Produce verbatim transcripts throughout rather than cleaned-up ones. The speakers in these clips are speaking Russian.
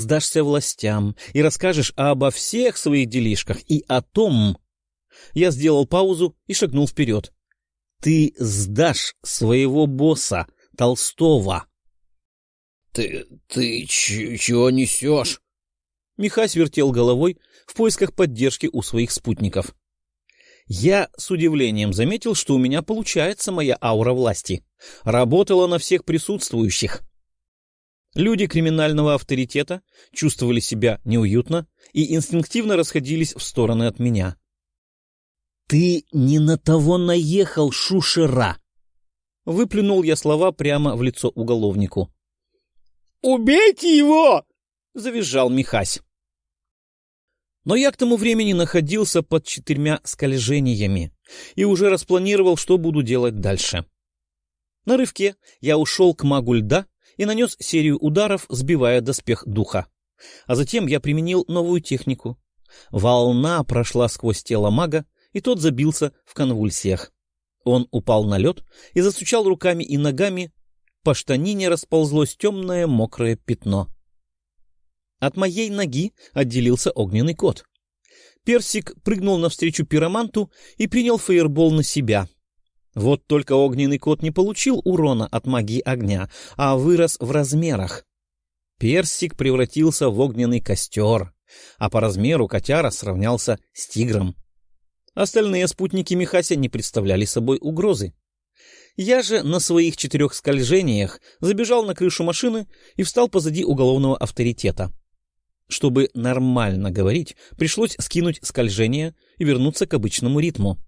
сдашься властям и расскажешь обо всех своих делишках и о том... Я сделал паузу и шагнул вперед. Ты сдашь своего босса, Толстого. — Ты... ты ч- чего несешь? Михась вертел головой в поисках поддержки у своих спутников. Я с удивлением заметил, что у меня получается моя аура власти. Работала на всех присутствующих. Люди криминального авторитета чувствовали себя неуютно и инстинктивно расходились в стороны от меня. — Ты не на того наехал, шушера! — выплюнул я слова прямо в лицо уголовнику. — Убейте его! — завизжал Михась. Но я к тому времени находился под четырьмя скольжениями и уже распланировал, что буду делать дальше. На рывке я ушел к магу льда и нанес серию ударов, сбивая доспех духа. А затем я применил новую технику. Волна прошла сквозь тело мага, и тот забился в конвульсиях. Он упал на лед и застучал руками и ногами. По штанине расползлось темное мокрое пятно. От моей ноги отделился огненный кот. Персик прыгнул навстречу пироманту и принял фаербол на себя. Вот только огненный кот не получил урона от магии огня, а вырос в размерах. Персик превратился в огненный костер, а по размеру котяра сравнялся с тигром. Остальные спутники Михася не представляли собой угрозы. Я же на своих четырех скольжениях забежал на крышу машины и встал позади уголовного авторитета. Чтобы нормально говорить, пришлось скинуть скольжение и вернуться к обычному ритму.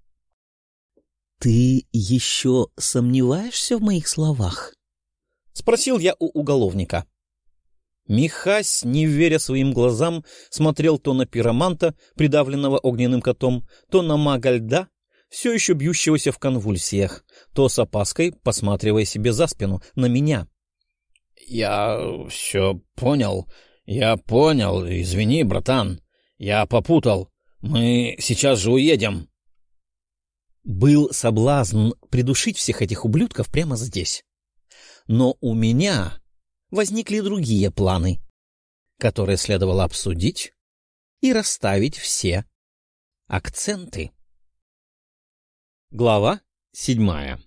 — Ты еще сомневаешься в моих словах? — спросил я у уголовника. Михась, не веря своим глазам, смотрел то на пироманта, придавленного огненным котом, то на мага льда, все еще бьющегося в конвульсиях, то с опаской, посматривая себе за спину, на меня. — Я все понял, я понял, извини, братан, я попутал, мы сейчас же уедем. Был соблазн придушить всех этих ублюдков прямо здесь. Но у меня возникли другие планы, которые следовало обсудить и расставить все акценты. Глава седьмая.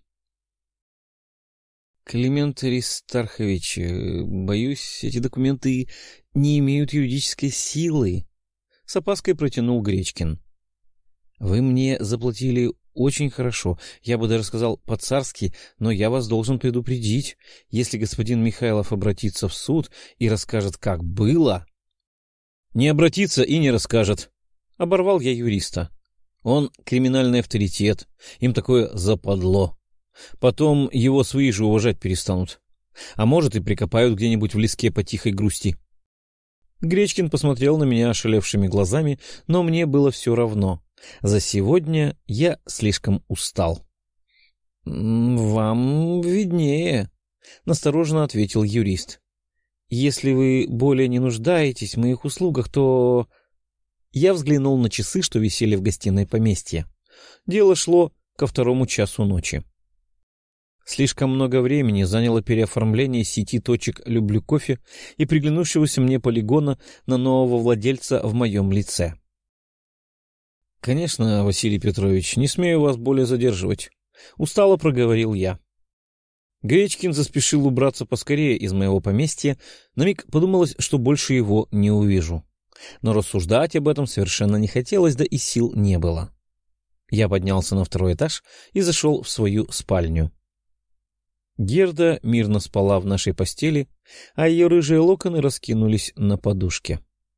Климент Аристархович, боюсь, эти документы не имеют юридической силы. С опаской протянул Гречкин. Вы мне заплатили очень хорошо, я бы даже сказал по-царски, но я вас должен предупредить, если господин Михайлов обратится в суд и расскажет, как было... — Не обратится и не расскажет, — оборвал я юриста. Он криминальный авторитет, им такое западло. Потом его свои же уважать перестанут. А может, и прикопают где-нибудь в леске по тихой грусти. Гречкин посмотрел на меня ошалевшими глазами, но мне было все равно. За сегодня я слишком устал. — Вам виднее, — настороженно ответил юрист. — Если вы более не нуждаетесь в моих услугах, то... Я взглянул на часы, что висели в гостиной поместья. Дело шло ко второму часу ночи. Слишком много времени заняло переоформление сети точек «Люблю кофе» и приглянувшегося мне полигона на нового владельца в моем лице. — Конечно, Василий Петрович, не смею вас более задерживать, — устало проговорил я. Гречкин заспешил убраться поскорее из моего поместья, на миг подумалось, что больше его не увижу. Но рассуждать об этом совершенно не хотелось, да и сил не было. Я поднялся на второй этаж и зашел в свою спальню. Герда мирно спала в нашей постели, а ее рыжие локоны раскинулись на подушке.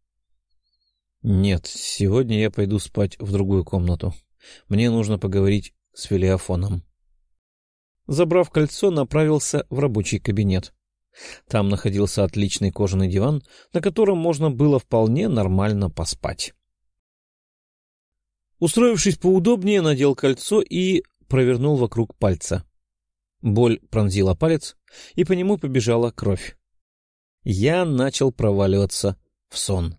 Нет, сегодня я пойду спать в другую комнату. Мне нужно поговорить с Филеофоном. Забрав кольцо, направился в рабочий кабинет. Там находился отличный кожаный диван, на котором можно было вполне нормально поспать. Устроившись поудобнее, надел кольцо и провернул вокруг пальца. Боль пронзила палец, и по нему побежала кровь. Я начал проваливаться в сон.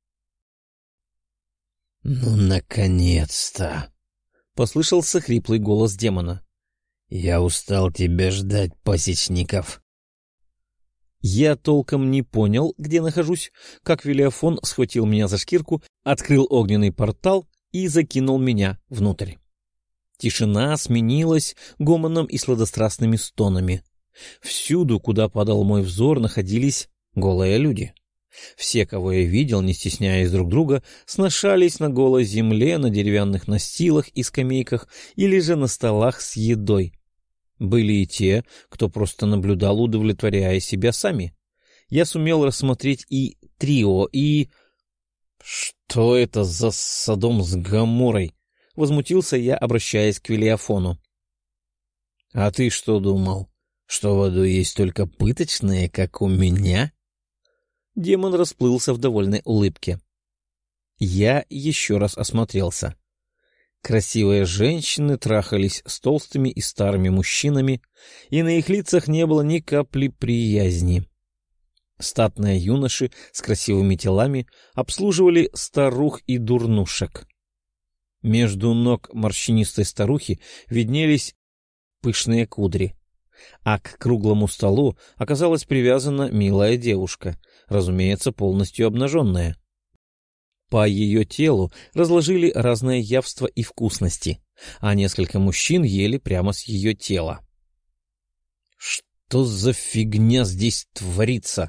— Ну, наконец-то! — послышался хриплый голос демона. — Я устал тебя ждать, Пасечников. Я толком не понял, где нахожусь, как Вилиафон схватил меня за шкирку, открыл огненный портал и закинул меня внутрь. Тишина сменилась гомоном и сладострастными стонами. Всюду, куда падал мой взор, находились голые люди. Все, кого я видел, не стесняясь друг друга, сношались на голой земле, на деревянных настилах и скамейках или же на столах с едой. Были и те, кто просто наблюдал, удовлетворяя себя сами. Я сумел рассмотреть и трио, и... Что это за Содом с Гоморрой? Возмутился я, обращаясь к Вилиафону. — А ты что думал, что в аду есть только пыточные, как у меня? Демон расплылся в довольной улыбке. Я еще раз осмотрелся. Красивые женщины трахались с толстыми и старыми мужчинами, и на их лицах не было ни капли приязни. Статные юноши с красивыми телами обслуживали старух и дурнушек. Между ног морщинистой старухи виднелись пышные кудри, а к круглому столу оказалась привязана милая девушка, разумеется, полностью обнаженная. По ее телу разложили разные явства и вкусности, а несколько мужчин ели прямо с ее тела. Что за фигня здесь творится?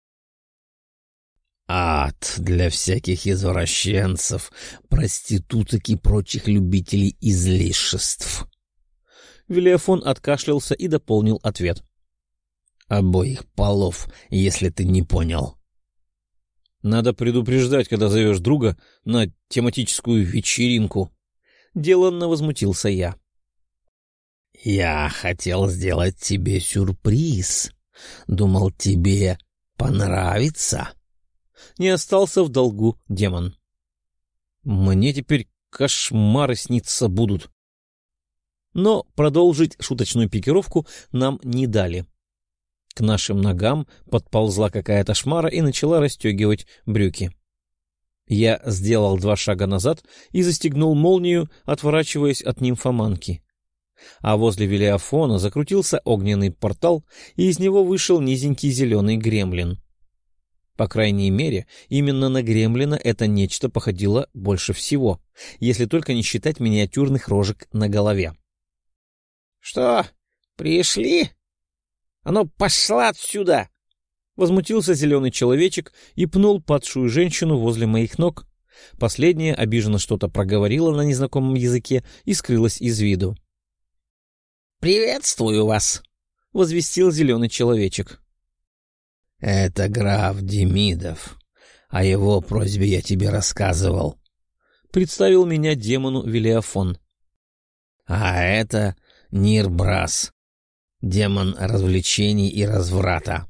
Ад для всяких извращенцев, проституток и прочих любителей излишеств. Вилиафон откашлялся и дополнил ответ. Обоих полов, если ты не понял. Надо предупреждать, когда зовешь друга на тематическую вечеринку. Деланно возмутился я. Я хотел сделать тебе сюрприз. Думал, тебе понравится. Не остался в долгу демон. Мне теперь кошмары сниться будут. Но продолжить шуточную пикировку нам не дали. К нашим ногам подползла какая-то шмара и начала расстегивать брюки. Я сделал два шага назад и застегнул молнию, отворачиваясь от нимфоманки. А возле Вилиафона закрутился огненный портал, и из него вышел низенький зеленый гремлин. По крайней мере, именно на гремлина это нечто походило больше всего, если только не считать миниатюрных рожек на голове. — Что, пришли? А ну, пошла отсюда! — возмутился зеленый человечек и пнул падшую женщину возле моих ног. Последняя обиженно что-то проговорила на незнакомом языке и скрылась из виду. — Приветствую вас! — возвестил зеленый человечек. — Это граф Демидов. О его просьбе я тебе рассказывал. Представил меня демону Вилиафон. — А это Нирбрас, демон развлечений и разврата.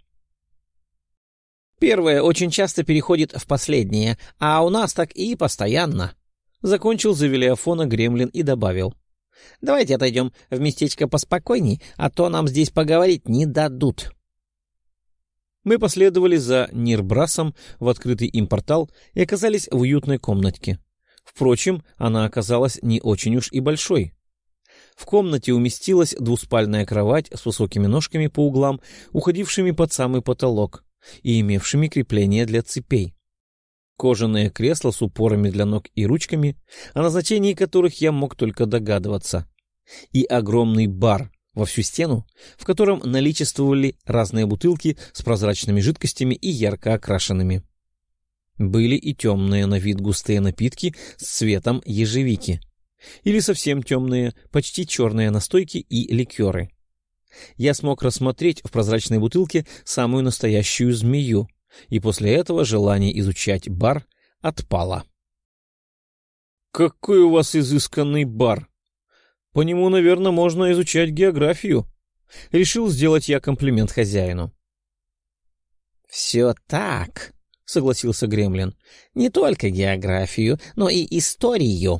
Первое очень часто переходит в последнее, а у нас так и постоянно. Закончил за Вилиафона гремлин и добавил. — Давайте отойдем в местечко поспокойней, а то нам здесь поговорить не дадут. Мы последовали за Нирбрасом в открытый им портал и оказались в уютной комнатке. Впрочем, она оказалась не очень уж и большой. В комнате уместилась двуспальная кровать с высокими ножками по углам, уходившими под самый потолок и имевшими крепления для цепей. Кожаное кресло с упорами для ног и ручками, о назначении которых я мог только догадываться, и огромный бар во всю стену, в котором наличествовали разные бутылки с прозрачными жидкостями и ярко окрашенными. Были и темные на вид густые напитки с цветом ежевики, или совсем темные, почти черные настойки и ликеры. Я смог рассмотреть в прозрачной бутылке самую настоящую змею, и после этого желание изучать бар отпало. — Какой у вас изысканный бар! По нему, наверное, можно изучать географию. Решил сделать я комплимент хозяину. — Все так, — согласился гремлин. — Не только географию, но и историю.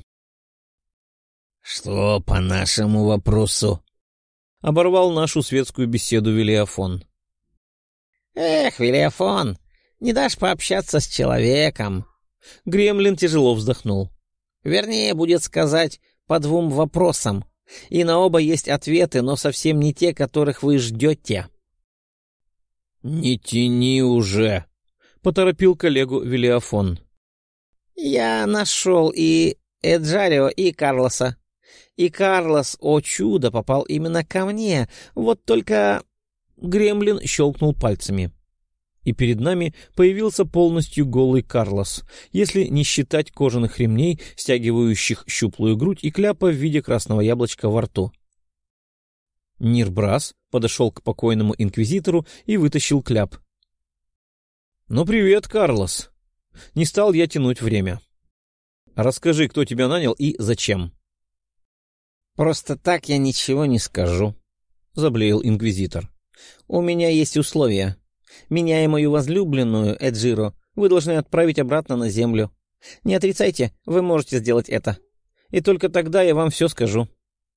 — Что по нашему вопросу? — оборвал нашу светскую беседу Вилиафон. — Эх, Вилиафон, не дашь пообщаться с человеком. Гремлин тяжело вздохнул. — Вернее, будет сказать, по двум вопросам. И на оба есть ответы, но совсем не те, которых вы ждете. — Не тяни уже, — поторопил коллегу Велиафон. — Я нашел и Эджарио, и Карлоса. И Карлос, о чудо, попал именно ко мне. Вот только... Гремлин щелкнул пальцами. И перед нами появился полностью голый Карлос, если не считать кожаных ремней, стягивающих щуплую грудь, и кляпа в виде красного яблочка во рту. Нирбрас подошел к покойному инквизитору и вытащил кляп. — Ну, привет, Карлос. Не стал я тянуть время. Расскажи, кто тебя нанял и зачем. — Просто так я ничего не скажу, — заблеял инквизитор. — У меня есть условия. Меня и мою возлюбленную, Эджиро, вы должны отправить обратно на землю. Не отрицайте, вы можете сделать это. И только тогда я вам все скажу.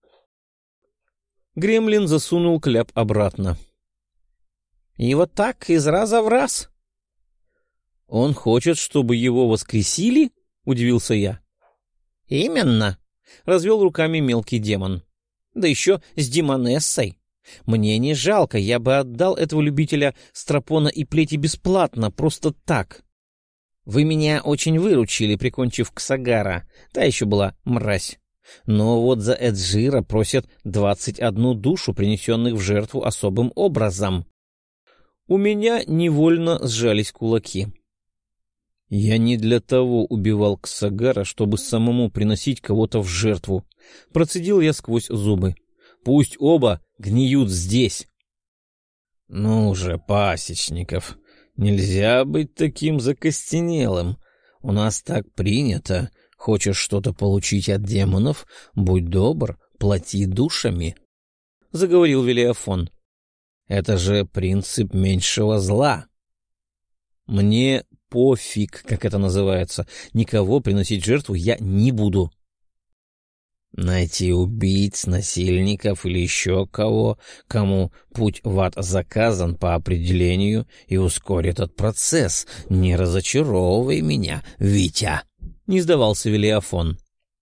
Гремлин засунул кляп обратно. — И вот так, из раза в раз? — Он хочет, чтобы его воскресили? — удивился я. — Именно, — развел руками мелкий демон. — Да еще с демонессой. Мне не жалко, я бы отдал этого любителя стропона и плети бесплатно, просто так. Вы меня очень выручили, прикончив Ксагара, та еще была мразь. Но вот за Эджира просят двадцать одну душу, принесенных в жертву особым образом. У меня невольно сжались кулаки. Я не для того убивал Ксагара, чтобы самому приносить кого-то в жертву. Процедил я сквозь зубы. Пусть оба гниют здесь. — Ну же, Пасечников, нельзя быть таким закостенелым. У нас так принято. Хочешь что-то получить от демонов? Будь добр, плати душами, — заговорил Велиафон. — Это же принцип меньшего зла. Мне пофиг, как это называется. Никого приносить в жертву я не буду. Найти убийц, насильников или еще кого, кому путь в ад заказан по определению, и ускорит этот процесс. Не разочаровывай меня, Витя, — не сдавался Велиафон.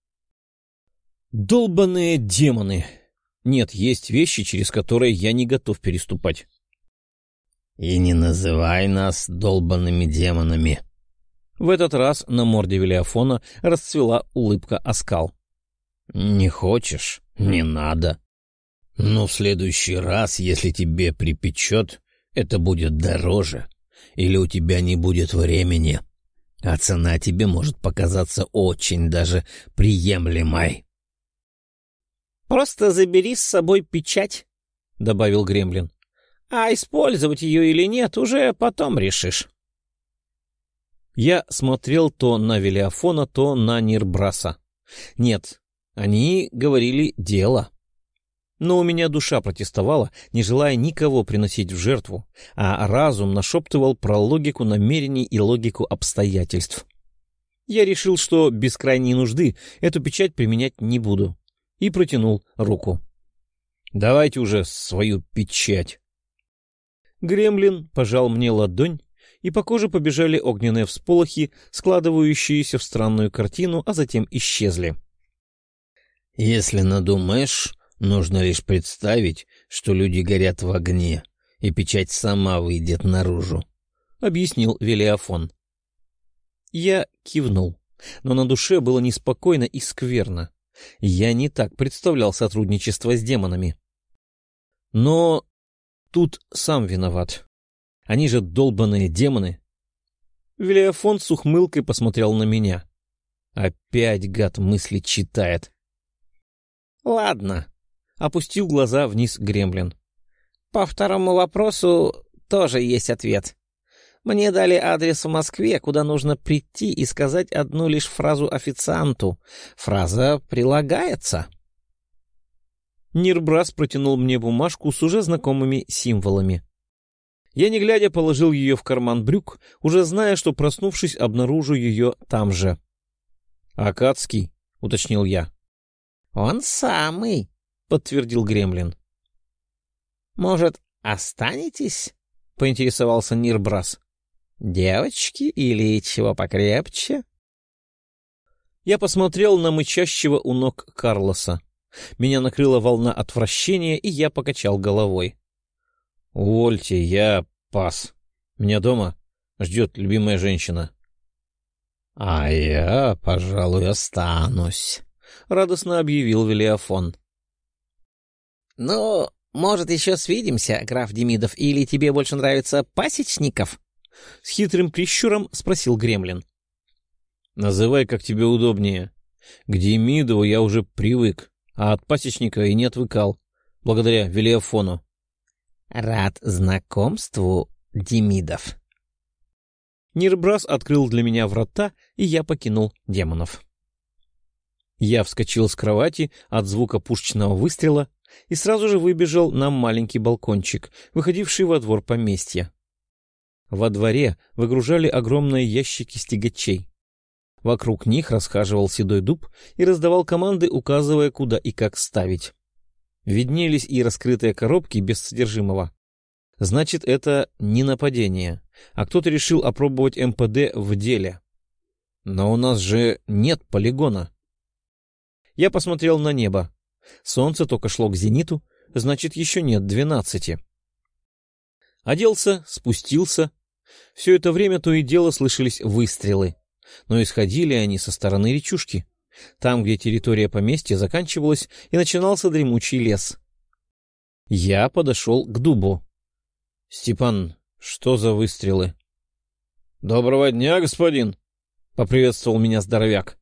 Долбаные демоны! Нет, есть вещи, через которые я не готов переступать. И не называй нас долбанными демонами. В этот раз на морде Велиафона расцвела улыбка-оскал. Не хочешь? Не надо. Но в следующий раз, если тебе припечет, это будет дороже. Или у тебя не будет времени. А цена тебе может показаться очень даже приемлемой. — Просто забери с собой печать, — добавил Гремлин. — А использовать ее или нет, уже потом решишь. Я смотрел то на Велиафона, то на Нирбраса. Нет, они говорили дело. Но у меня душа протестовала, не желая никого приносить в жертву, а разум нашептывал про логику намерений и логику обстоятельств. Я решил, что без крайней нужды эту печать применять не буду, и протянул руку. «Давайте уже свою печать». Гремлин пожал мне ладонь, и по коже побежали огненные всполохи, складывающиеся в странную картину, а затем исчезли. «Если надумаешь, нужно лишь представить, что люди горят в огне, и печать сама выйдет наружу», — объяснил Велиафон. Я кивнул, но на душе было неспокойно и скверно. Я не так представлял сотрудничество с демонами. Но тут сам виноват. Они же долбаные демоны. Велиафон с ухмылкой посмотрел на меня. Опять гад мысли читает. «Ладно», — опустил глаза вниз Гремлин. «По второму вопросу тоже есть ответ. Мне дали адрес в Москве, куда нужно прийти и сказать одну лишь фразу официанту. Фраза прилагается». Нирбрас протянул мне бумажку с уже знакомыми символами. Я, не глядя, положил ее в карман брюк, уже зная, что, проснувшись, обнаружу ее там же. «Акадский», — уточнил я. «Он самый», — подтвердил Гремлин. «Может, останетесь?» — поинтересовался Нирбрас. «Девочки или чего покрепче?» Я посмотрел на мычащего у ног Карлоса. Меня накрыла волна отвращения, и я покачал головой. «Увольте, я спас. Меня дома ждет любимая женщина. — А я, пожалуй, останусь, — радостно объявил Велиафон. — Ну, может, еще свидимся, граф Демидов, или тебе больше нравится Пасечников? — с хитрым прищуром спросил Гремлин. — Называй, как тебе удобнее. К Демидову я уже привык, а от Пасечника и не отвыкал, благодаря Велиафону. — Рад знакомству, Демидов. Нирбрас открыл для меня врата, и я покинул демонов. Я вскочил с кровати от звука пушечного выстрела и сразу же выбежал на маленький балкончик, выходивший во двор поместья. Во дворе выгружали огромные ящики с тягачей. Вокруг них расхаживал седой дуб и раздавал команды, указывая, куда и как ставить. Виднелись и раскрытые коробки без содержимого. Значит, это не нападение, а кто-то решил опробовать эм пэ дэ в деле. Но у нас же нет полигона. Я посмотрел на небо. Солнце только шло к зениту, значит, еще нет двенадцати. Оделся, спустился. Все это время то и дело слышались выстрелы, но исходили они со стороны речушки, там, где территория поместья заканчивалась и начинался дремучий лес. Я подошел к дубу. — Степан, что за выстрелы? — Доброго дня, господин! — поприветствовал меня здоровяк.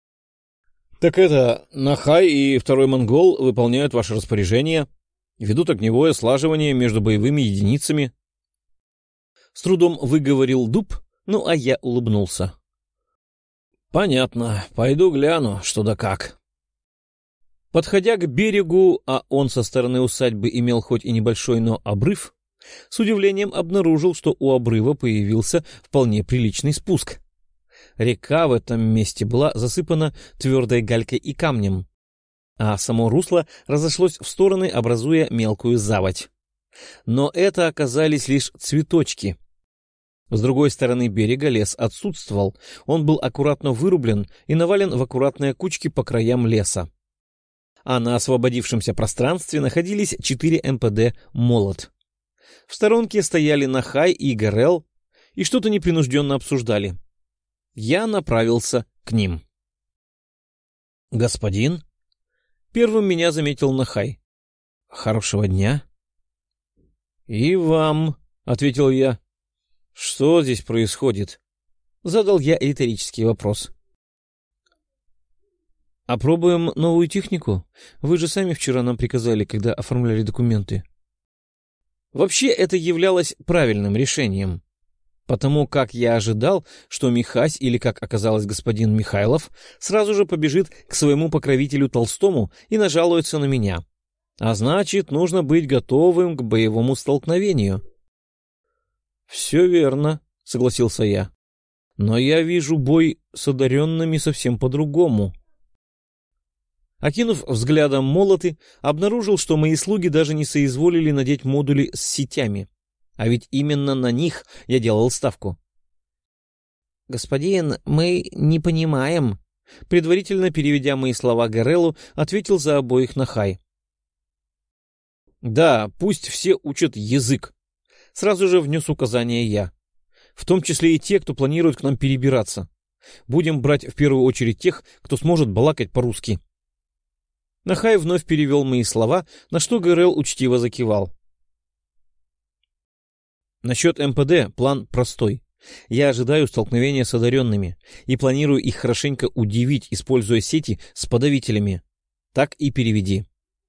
— Так это, Нахай и второй монгол выполняют ваше распоряжение, ведут огневое слаживание между боевыми единицами. С трудом выговорил дуб, ну а я улыбнулся. — Понятно, пойду гляну, что да как. Подходя к берегу, а он со стороны усадьбы имел хоть и небольшой, но обрыв, с удивлением обнаружил, что у обрыва появился вполне приличный спуск. Река в этом месте была засыпана твердой галькой и камнем, а само русло разошлось в стороны, образуя мелкую заводь. Но это оказались лишь цветочки. С другой стороны берега лес отсутствовал, он был аккуратно вырублен и навален в аккуратные кучки по краям леса. А на освободившемся пространстве находились четыре эм пэ дэ «Молот». В сторонке стояли Нахай и Горел и что-то непринужденно обсуждали. Я направился к ним. — Господин? Первым меня заметил Нахай. — Хорошего дня. — И вам, — ответил я. — Что здесь происходит? — задал я риторический вопрос. — Опробуем новую технику? Вы же сами вчера нам приказали, когда оформляли документы. Вообще это являлось правильным решением, потому как я ожидал, что Михась, или, как оказалось, господин Михайлов, сразу же побежит к своему покровителю Толстому и нажалуется на меня. А значит, нужно быть готовым к боевому столкновению. — Все верно, — согласился я. — Но я вижу бой с одаренными совсем по-другому. Окинув взглядом молоты, обнаружил, что мои слуги даже не соизволили надеть модули с сетями. А ведь именно на них я делал ставку. — Господин, мы не понимаем. Предварительно переведя мои слова Горелу, ответил за обоих Нахай. — Да, пусть все учат язык. Сразу же внес указание я. В том числе и те, кто планирует к нам перебираться. Будем брать в первую очередь тех, кто сможет балакать по-русски. Нахай вновь перевел мои слова, на что Горел учтиво закивал. Насчет эм пэ дэ план простой. Я ожидаю столкновения с одаренными и планирую их хорошенько удивить, используя сети с подавителями. Так и переведи.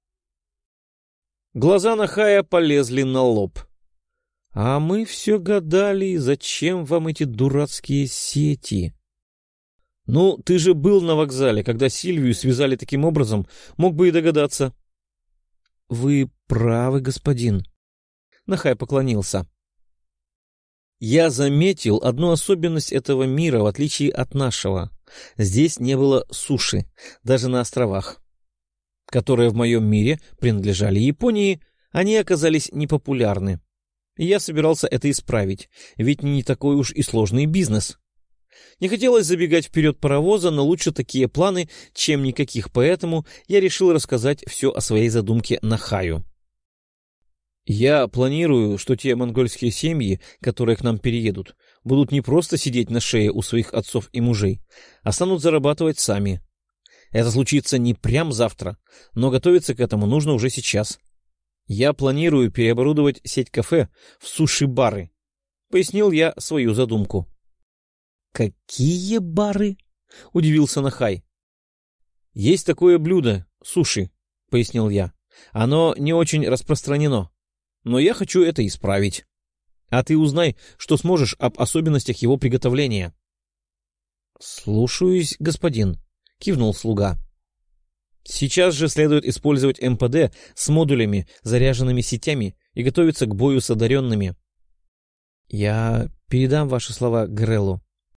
Глаза Нахая полезли на лоб. А мы все гадали, зачем вам эти дурацкие сети? Ну, ты же был на вокзале, когда Сильвию связали таким образом, мог бы и догадаться. — Вы правы, господин. Нахай поклонился. Я заметил одну особенность этого мира, в отличие от нашего. Здесь не было суши, даже на островах, которые в моем мире принадлежали Японии, они оказались непопулярны. И я собирался это исправить, ведь не такой уж и сложный бизнес. Не хотелось забегать вперед паровоза, но лучше такие планы, чем никаких, поэтому я решил рассказать все о своей задумке Нахаю. Я планирую, что те монгольские семьи, которые к нам переедут, будут не просто сидеть на шее у своих отцов и мужей, а станут зарабатывать сами. Это случится не прям завтра, но готовиться к этому нужно уже сейчас. Я планирую переоборудовать сеть кафе в суши-бары. Пояснил я свою задумку. «Какие бары?» — удивился Нахай. «Есть такое блюдо — суши», — пояснил я. «Оно не очень распространено, но я хочу это исправить. А ты узнай, что сможешь об особенностях его приготовления». «Слушаюсь, господин», — кивнул слуга. «Сейчас же следует использовать эм пэ дэ с модулями, заряженными сетями, и готовиться к бою с одаренными». «Я передам ваши слова Греллу».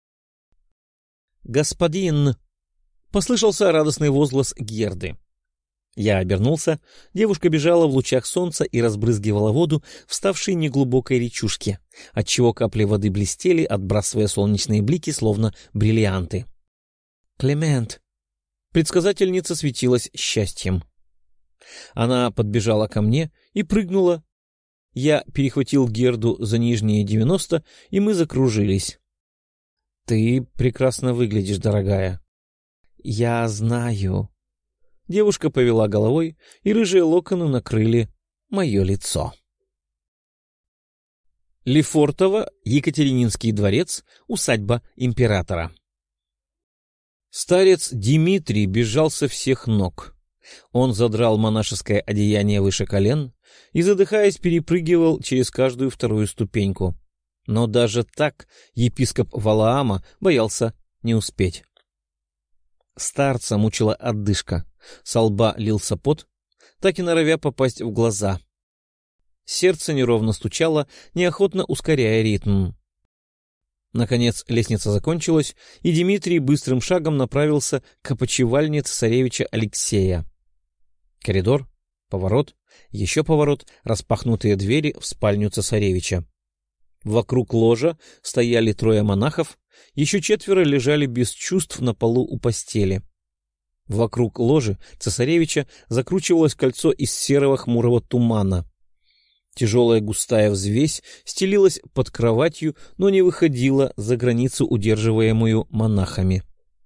«Господин!» — послышался радостный возглас Герды. Я обернулся, девушка бежала в лучах солнца и разбрызгивала воду в ставшей неглубокой речушке, отчего капли воды блестели, отбрасывая солнечные блики, словно бриллианты. «Клемент!» Предсказательница светилась счастьем. Она подбежала ко мне и прыгнула. Я перехватил Герду за нижние девяносто, и мы закружились. «Ты прекрасно выглядишь, дорогая». «Я знаю». Девушка повела головой, и рыжие локоны накрыли мое лицо. Лефортово, Екатерининский дворец, усадьба императора. Старец Дмитрий бежал со всех ног. Он задрал монашеское одеяние выше колен и, задыхаясь, перепрыгивал через каждую вторую ступеньку. Но даже так епископ Валаама боялся не успеть. Старца мучила отдышка, со лба лился пот, так и норовя попасть в глаза. Сердце неровно стучало, неохотно ускоряя ритм. Наконец лестница закончилась, и Дмитрий быстрым шагом направился к опочивальне цесаревича Алексея. Коридор, поворот, еще поворот, распахнутые двери в спальню цесаревича. Вокруг ложа стояли трое монахов, еще четверо лежали без чувств на полу у постели. Вокруг ложи цесаревича закручивалось кольцо из серого хмурого тумана. Тяжелая густая взвесь стелилась под кроватью, но не выходила за границу, удерживаемую монахами.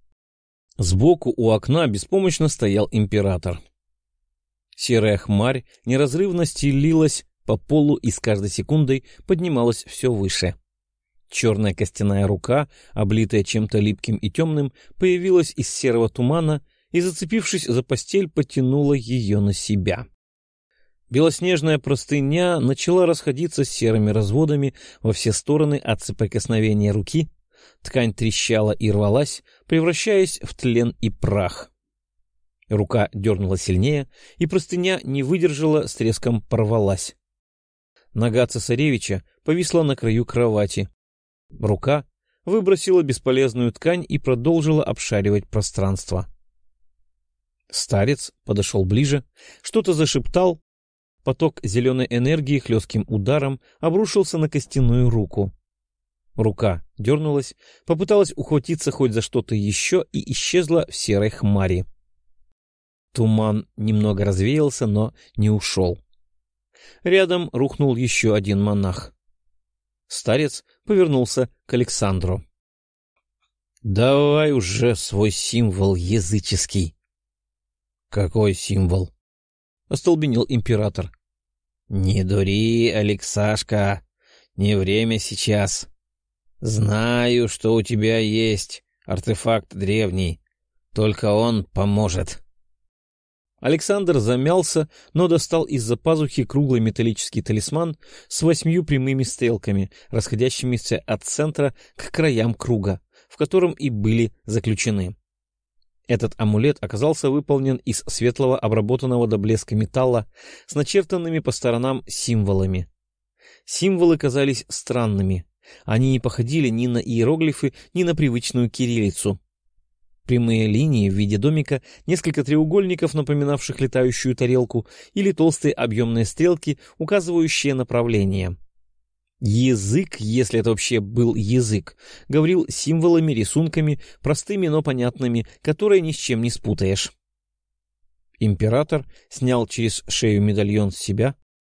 Сбоку у окна беспомощно стоял император. Серая хмарь неразрывно стелилась по полу и с каждой секундой поднималась все выше. Черная костяная рука, облитая чем-то липким и темным, появилась из серого тумана и, зацепившись за постель, потянула ее на себя. Белоснежная простыня начала расходиться серыми разводами во все стороны от соприкосновения руки, ткань трещала и рвалась, превращаясь в тлен и прах. Рука дернула сильнее, и простыня не выдержала, с треском порвалась. Нога цесаревича повисла на краю кровати. Рука выбросила бесполезную ткань и продолжила обшаривать пространство. Старец подошел ближе, что-то зашептал. Поток зеленой энергии хлестким ударом обрушился на костяную руку. Рука дернулась, попыталась ухватиться хоть за что-то еще и исчезла в серой хмари. Туман немного развеялся, но не ушел. Рядом рухнул еще один монах. Старец повернулся к Александру. — Давай уже свой символ языческий. — Какой символ? — остолбенел император. — Не дури, Алексашка, не время сейчас. Знаю, что у тебя есть артефакт древний, только он поможет. Александр замялся, но достал из-за пазухи круглый металлический талисман с восьмью прямыми стрелками, расходящимися от центра к краям круга, в котором и были заключены. Этот амулет оказался выполнен из светлого, обработанного до блеска металла с начертанными по сторонам символами. Символы казались странными. Они не походили ни на иероглифы, ни на привычную кириллицу. Прямые линии в виде домика, несколько треугольников, напоминавших летающую тарелку, или толстые объемные стрелки, указывающие направление. Язык, если это вообще был язык, говорил символами, рисунками, простыми, но понятными, которые ни с чем не спутаешь. Император снял через шею медальон с себя,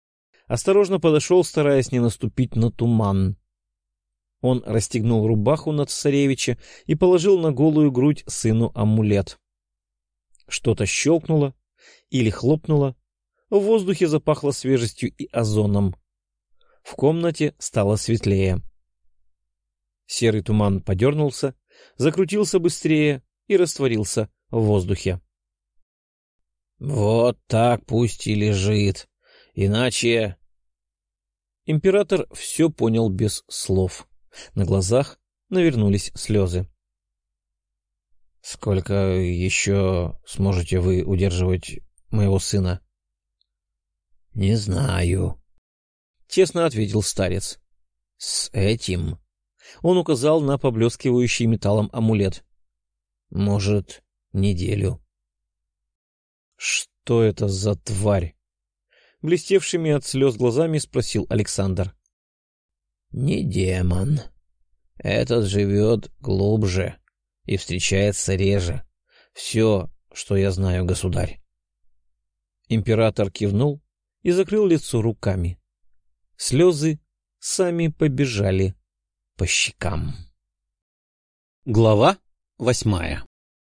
осторожно подошел, стараясь не наступить на туман. Он расстегнул рубаху на царевича и положил на голую грудь сыну амулет. Что-то щелкнуло или хлопнуло, в воздухе запахло свежестью и озоном. В комнате стало светлее. Серый туман подернулся, закрутился быстрее и растворился в воздухе. — Вот так пусть и лежит, иначе... Император все понял без слов. На глазах навернулись слезы. — Сколько еще сможете вы удерживать моего сына? — Не знаю, — честно ответил старец. — С этим... Он указал на поблескивающий металлом амулет. — Может, неделю. — Что это за тварь? Блестевшими от слез глазами спросил Александр. — Не демон. Этот живет глубже и встречается реже. Все, что я знаю, государь. Император кивнул и закрыл лицо руками. Слезы сами побежали по щекам. Глава восьмая.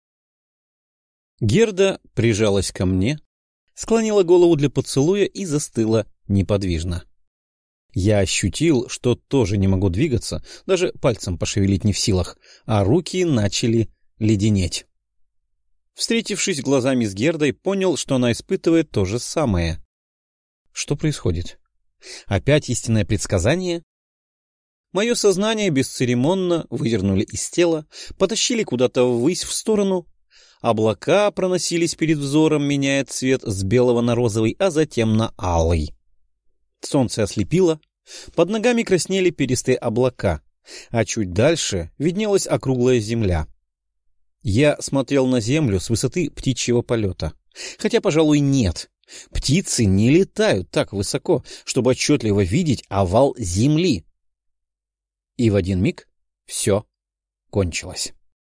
Герда прижалась ко мне, склонила голову для поцелуя и застыла неподвижно. Я ощутил, что тоже не могу двигаться, даже пальцем пошевелить не в силах, а руки начали леденеть. Встретившись глазами с Гердой, понял, что она испытывает то же самое. Что происходит? Опять истинное предсказание? Мое сознание бесцеремонно выдернули из тела, потащили куда-то ввысь в сторону. Облака проносились перед взором, меняя цвет с белого на розовый, а затем на алый. Солнце ослепило, под ногами краснели перистые облака, а чуть дальше виднелась округлая земля. Я смотрел на землю с высоты птичьего полета. Хотя, пожалуй, нет. Птицы не летают так высоко, чтобы отчетливо видеть овал земли. И в один миг все кончилось.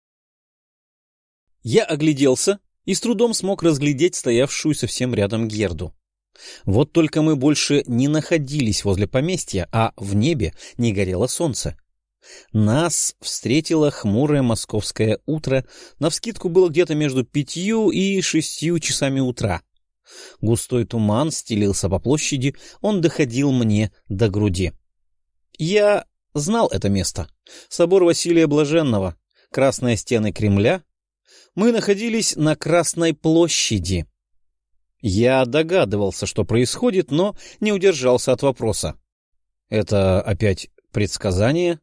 Я огляделся и с трудом смог разглядеть стоявшую совсем рядом Герду. Вот только мы больше не находились возле поместья, а в небе не горело солнце. Нас встретило хмурое московское утро, навскидку было где-то между пятью и шестью часами утра. Густой туман стелился по площади, он доходил мне до груди. Я знал это место. Собор Василия Блаженного, красные стены Кремля. Мы находились на Красной площади. Я догадывался, что происходит, но не удержался от вопроса. Это опять предсказание?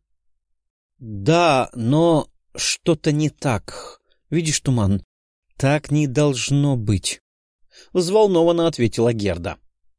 Да, но что-то не так. Видишь туман? Так не должно быть. Взволнованно ответила Герда.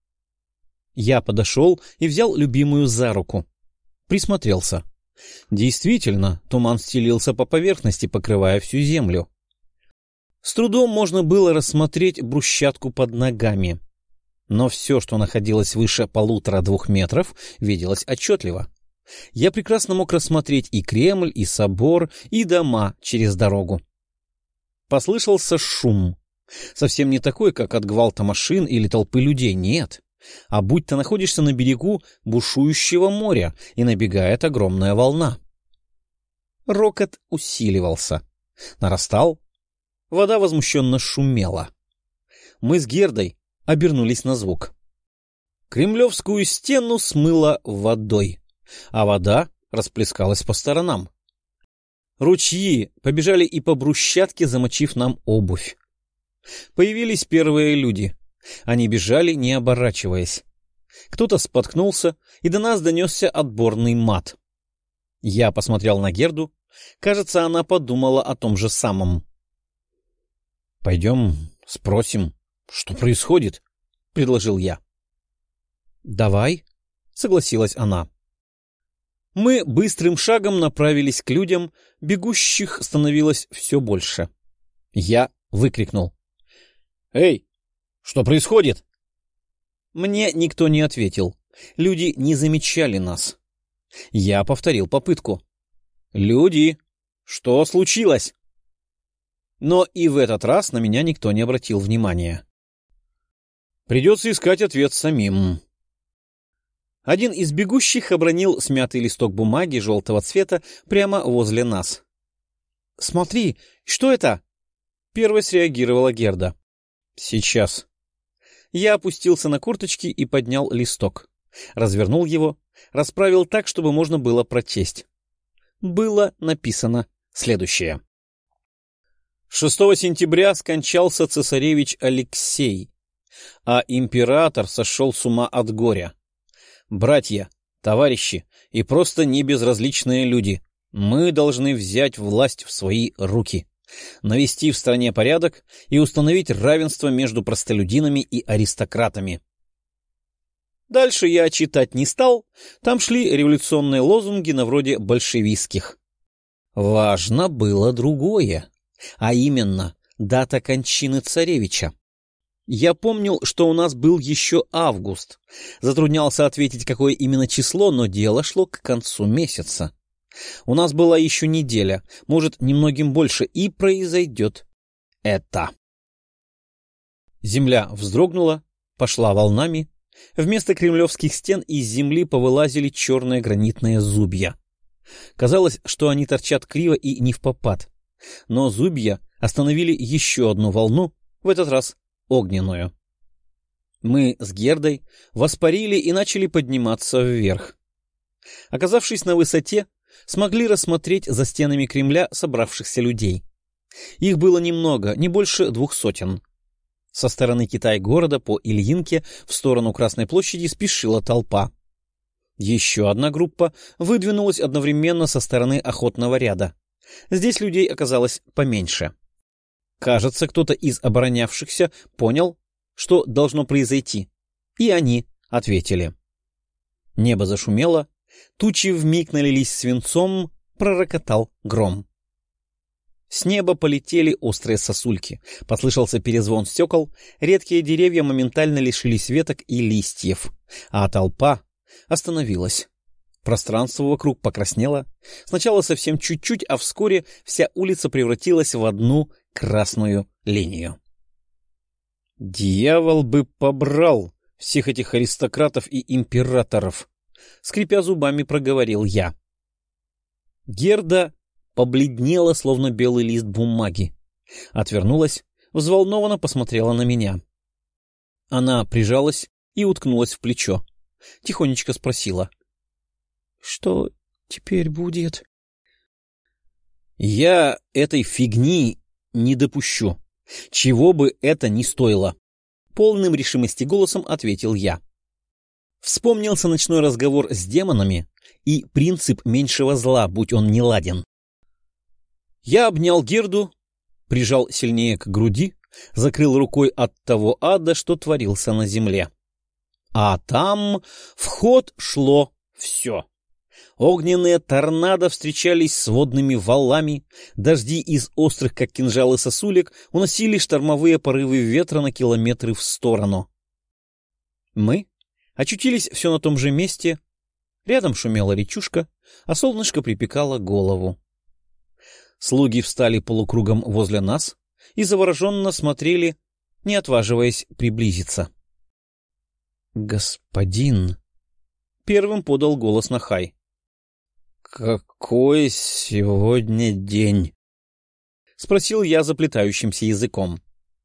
Я подошел и взял любимую за руку. Присмотрелся. Действительно, туман стелился по поверхности, покрывая всю землю. С трудом можно было рассмотреть брусчатку под ногами. Но все, что находилось выше полутора-двух метров, виделось отчетливо. Я прекрасно мог рассмотреть и Кремль, и собор, и дома через дорогу. Послышался шум. Совсем не такой, как от гвалта машин или толпы людей, нет. А будь ты находишься на берегу бушующего моря, и набегает огромная волна. Рокот усиливался. Нарастал. Вода возмущенно шумела. Мы с Гердой обернулись на звук. Кремлевскую стену смыло водой, а вода расплескалась по сторонам. Ручьи побежали и по брусчатке, замочив нам обувь. Появились первые люди. Они бежали, не оборачиваясь. Кто-то споткнулся, и до нас донесся отборный мат. Я посмотрел на Герду. Кажется, она подумала о том же самом. — Пойдем спросим, что происходит, — предложил я. — Давай, — согласилась она. Мы быстрым шагом направились к людям, бегущих становилось все больше. Я выкрикнул. — Эй, что происходит? Мне никто не ответил. Люди не замечали нас. Я повторил попытку. — Люди, что случилось? Но и в этот раз на меня никто не обратил внимания. Придется искать ответ самим. Один из бегущих обронил смятый листок бумаги желтого цвета прямо возле нас. — Смотри, что это? — первой среагировала Герда. — Сейчас. Я опустился на корточки и поднял листок. Развернул его, расправил так, чтобы можно было прочесть. Было написано следующее. шестого сентября скончался цесаревич Алексей, а император сошел с ума от горя. Братья, товарищи и просто небезразличные люди, мы должны взять власть в свои руки, навести в стране порядок и установить равенство между простолюдинами и аристократами. Дальше я читать не стал, там шли революционные лозунги на вроде большевистских. Важно было другое, а именно дата кончины царевича. Я помнил, что у нас был еще август. Затруднялся ответить, какое именно число, но дело шло к концу месяца. У нас была еще неделя, может, немногим больше, и произойдет это. Земля вздрогнула, пошла волнами. Вместо кремлевских стен из земли повылазили черные гранитные зубья. Казалось, что они торчат криво и невпопад. Но зубья остановили еще одну волну, в этот раз огненную. Мы с Гердой воспарили и начали подниматься вверх. Оказавшись на высоте, смогли рассмотреть за стенами Кремля собравшихся людей. Их было немного, не больше двух сотен. Со стороны Китай-города по Ильинке в сторону Красной площади спешила толпа. Еще одна группа выдвинулась одновременно со стороны Охотного ряда. Здесь людей оказалось поменьше. Кажется, кто-то из оборонявшихся понял, что должно произойти, и они ответили. Небо зашумело, тучи вмиг налились свинцом, пророкотал гром. С неба полетели острые сосульки, послышался перезвон стекол, редкие деревья моментально лишились веток и листьев, а толпа остановилась. Пространство вокруг покраснело, сначала совсем чуть-чуть, а вскоре вся улица превратилась в одну красную линию. «Дьявол бы побрал всех этих аристократов и императоров!» — скрипя зубами, проговорил я. Герда побледнела, словно белый лист бумаги. Отвернулась, взволнованно посмотрела на меня. Она прижалась и уткнулась в плечо. Тихонечко спросила. — Что теперь будет? — Я этой фигни не допущу. Чего бы это ни стоило. Полным решимости голосом ответил я. Вспомнился ночной разговор с демонами и принцип меньшего зла, будь он неладен. Я обнял Герду, прижал сильнее к груди, закрыл рукой от того ада, что творился на земле. А там в ход шло все. Огненные торнадо встречались с водными валами, дожди из острых, как кинжалы, сосулек уносили штормовые порывы ветра на километры в сторону. Мы очутились все на том же месте, рядом шумела речушка, а солнышко припекало голову. Слуги встали полукругом возле нас и завороженно смотрели, не отваживаясь приблизиться. — Господин! — первым подал голос Нахай. — Какой сегодня день? — спросил я заплетающимся языком.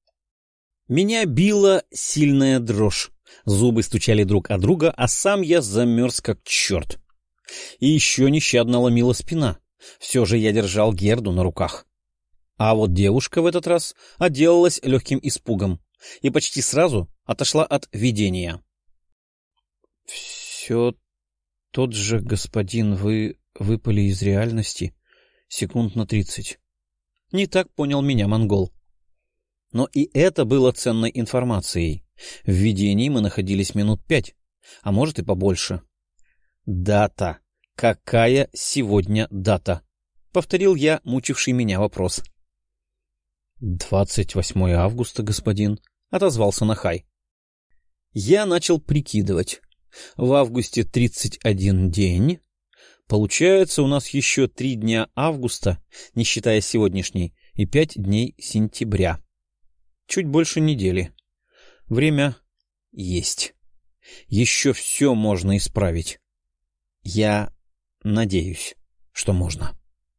Меня била сильная дрожь, зубы стучали друг о друга, а сам я замерз как черт. И еще нещадно ломила спина. Все же я держал Герду на руках. А вот девушка в этот раз отделалась легким испугом и почти сразу отошла от видения. — Все тот же, господин, вы выпали из реальности секунд на тридцать. Не так понял меня монгол. Но и это было ценной информацией. В видении мы находились минут пять, а может и побольше. Дата. Какая сегодня дата? Повторил я мучивший меня вопрос. «Двадцать восьмое августа, господин», — отозвался Нахай. Я начал прикидывать. В августе тридцать один день. Получается, у нас еще три дня августа, не считая сегодняшней, и пять дней сентября. Чуть больше недели. Время есть. Еще все можно исправить. Я надеюсь, что можно.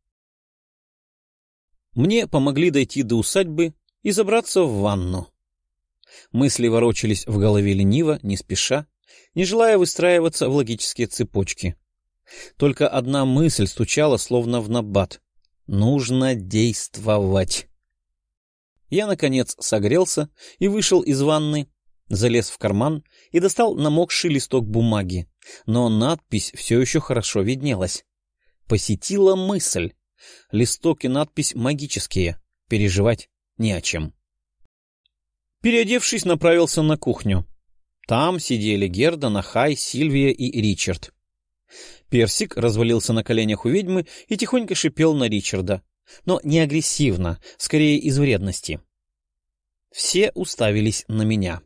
Мне помогли дойти до усадьбы и забраться в ванну. Мысли ворочались в голове лениво, не спеша, не желая выстраиваться в логические цепочки. Только одна мысль стучала, словно в набат. Нужно действовать. Я, наконец, согрелся и вышел из ванны, залез в карман и достал намокший листок бумаги, но надпись все еще хорошо виднелась. Посетила мысль. Листок и надпись магические, переживать не о чем. Переодевшись, направился на кухню. Там сидели Герда, Нахай, Сильвия и Ричард. Персик развалился на коленях у ведьмы и тихонько шипел на Ричарда, но не агрессивно, скорее из вредности. Все уставились на меня.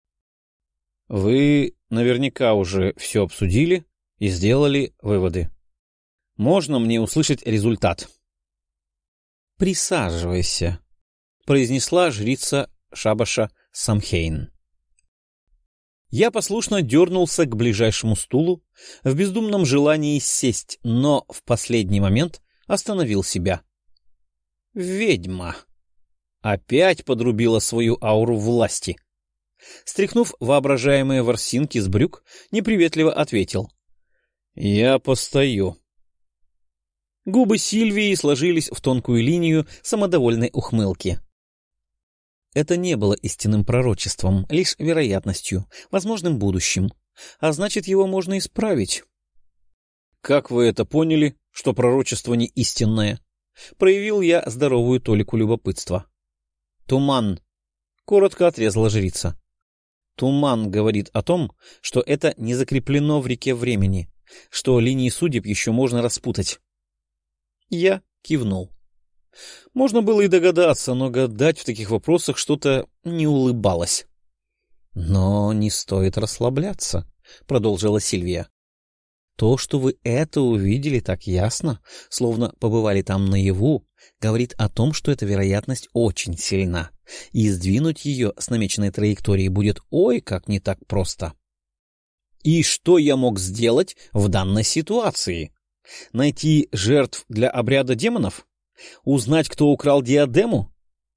— Вы наверняка уже все обсудили и сделали выводы. Можно мне услышать результат? — Присаживайся, — произнесла жрица шабаша Самхейн. Я послушно дернулся к ближайшему стулу, в бездумном желании сесть, но в последний момент остановил себя. Ведьма опять подрубила свою ауру власти. Стряхнув воображаемые ворсинки с брюк, неприветливо ответил. — Я постою. Губы Сильвии сложились в тонкую линию самодовольной ухмылки. Это не было истинным пророчеством, лишь вероятностью, возможным будущим, а значит, его можно исправить. — Как вы это поняли, что пророчество не истинное? Проявил я здоровую толику любопытства. — Туман, — коротко отрезала жрица. Туман говорит о том, что это не закреплено в реке времени, что линии судеб еще можно распутать. Я кивнул. Можно было и догадаться, но гадать в таких вопросах что-то не улыбалось. — Но не стоит расслабляться, — продолжила Сильвия. — То, что вы это увидели так ясно, словно побывали там наяву, говорит о том, что эта вероятность очень сильна, и сдвинуть ее с намеченной траектории будет ой как не так просто. И что я мог сделать в данной ситуации? Найти жертв для обряда демонов? Узнать, кто украл диадему?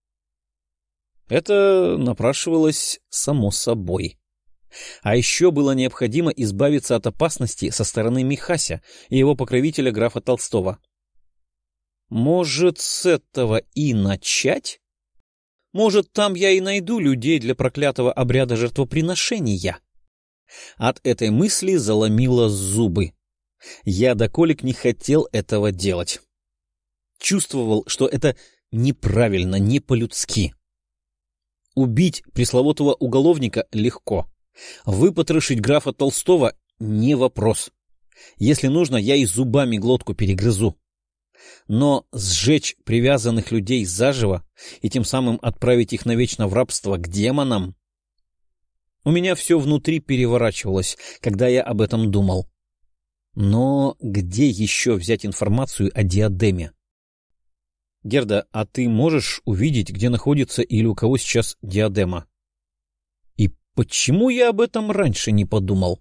Это напрашивалось само собой. А еще было необходимо избавиться от опасности со стороны Михася и его покровителя графа Толстого. Может, с этого и начать? Может, там я и найду людей для проклятого обряда жертвоприношения? От этой мысли заломило зубы. Я до колик не хотел этого делать. Чувствовал, что это неправильно, не по-людски. Убить пресловутого уголовника легко. Выпотрошить графа Толстого — не вопрос. Если нужно, я и зубами глотку перегрызу. Но сжечь привязанных людей заживо и тем самым отправить их навечно в рабство к демонам... У меня все внутри переворачивалось, когда я об этом думал. Но где еще взять информацию о диадеме? Герда, а ты можешь увидеть, где находится или у кого сейчас диадема? И почему я об этом раньше не подумал?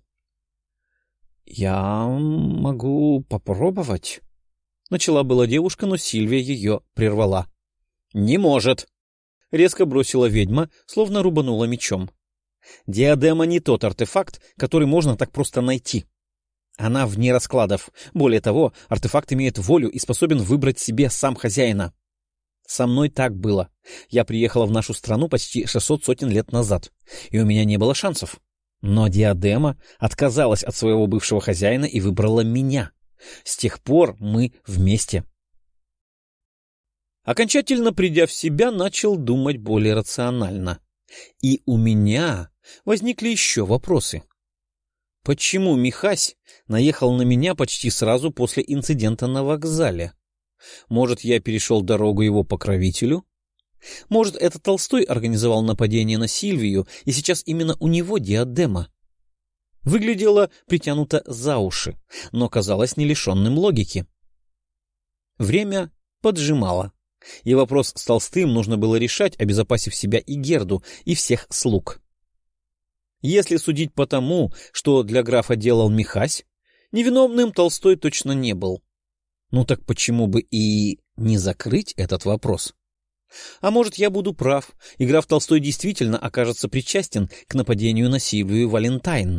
Я могу попробовать. Начала была девушка, но Сильвия ее прервала. Не может. Резко бросила ведьма, словно рубанула мечом. Диадема не тот артефакт, который можно так просто найти. Она вне раскладов. Более того, артефакт имеет волю и способен выбрать себе сам хозяина. Со мной так было. Я приехала в нашу страну почти шестьсот сотен лет назад, и у меня не было шансов. Но диадема отказалась от своего бывшего хозяина и выбрала меня. С тех пор мы вместе. Окончательно придя в себя, начал думать более рационально. И у меня возникли еще вопросы. Почему Михась наехал на меня почти сразу после инцидента на вокзале? Может, я перешел дорогу его покровителю? Может, это Толстой организовал нападение на Сильвию, и сейчас именно у него диадема? Выглядело притянуто за уши, но казалось не лишенным логики. Время поджимало, и вопрос с Толстым нужно было решать, обезопасив себя и Герду, и всех слуг. Если судить по тому, что для графа делал Михась, невиновным Толстой точно не был. Ну так почему бы и не закрыть этот вопрос? А может, я буду прав, и граф Толстой действительно окажется причастен к нападению на Сильвию Валентайн.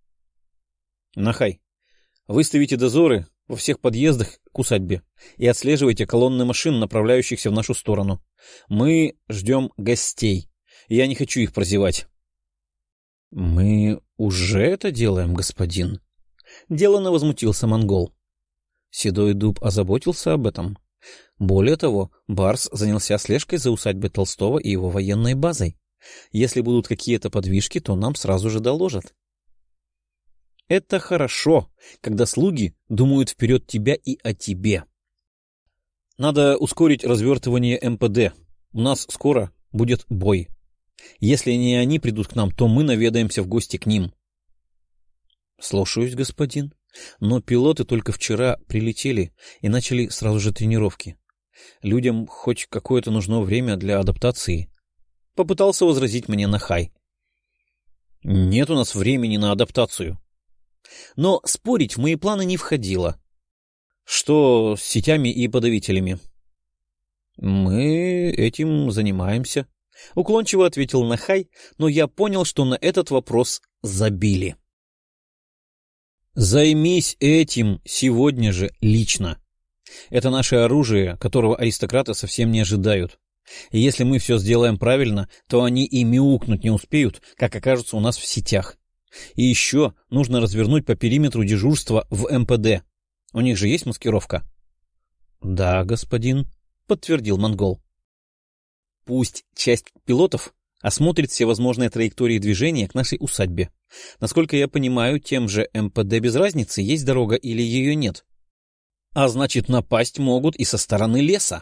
Нахай, выставите дозоры во всех подъездах к усадьбе и отслеживайте колонны машин, направляющихся в нашу сторону. Мы ждем гостей, и я не хочу их прозевать. — Мы уже это делаем, господин? — деланно возмутился монгол. Седой дуб озаботился об этом. Более того, Барс занялся слежкой за усадьбой Толстого и его военной базой. Если будут какие-то подвижки, то нам сразу же доложат. Это хорошо, когда слуги думают вперед тебя и о тебе. Надо ускорить развертывание эм пэ дэ. У нас скоро будет бой. Если не они придут к нам, то мы наведаемся в гости к ним. — Слушаюсь, господин. Но пилоты только вчера прилетели и начали сразу же тренировки. Людям хоть какое-то нужно время для адаптации. Попытался возразить мне Нахай. — Нет у нас времени на адаптацию. Но спорить в мои планы не входило. Что с сетями и подавителями? — Мы этим занимаемся, — уклончиво ответил Нахай, но я понял, что на этот вопрос забили. — Займись этим сегодня же лично. Это наше оружие, которого аристократы совсем не ожидают. И если мы все сделаем правильно, то они и мяукнуть не успеют, как окажутся у нас в сетях. И еще нужно развернуть по периметру дежурства в эм пэ дэ. У них же есть маскировка? — Да, господин, — подтвердил монгол. — Пусть часть пилотов осмотрит все возможные траектории движения к нашей усадьбе. Насколько я понимаю, тем же эм пэ дэ без разницы, есть дорога или ее нет. А значит, напасть могут и со стороны леса.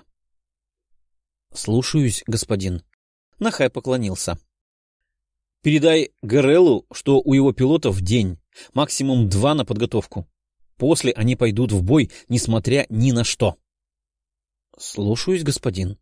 — Слушаюсь, господин. Нахай поклонился. — Передай Гэреллу, что у его пилотов день, максимум два на подготовку. После они пойдут в бой, несмотря ни на что. — Слушаюсь, господин.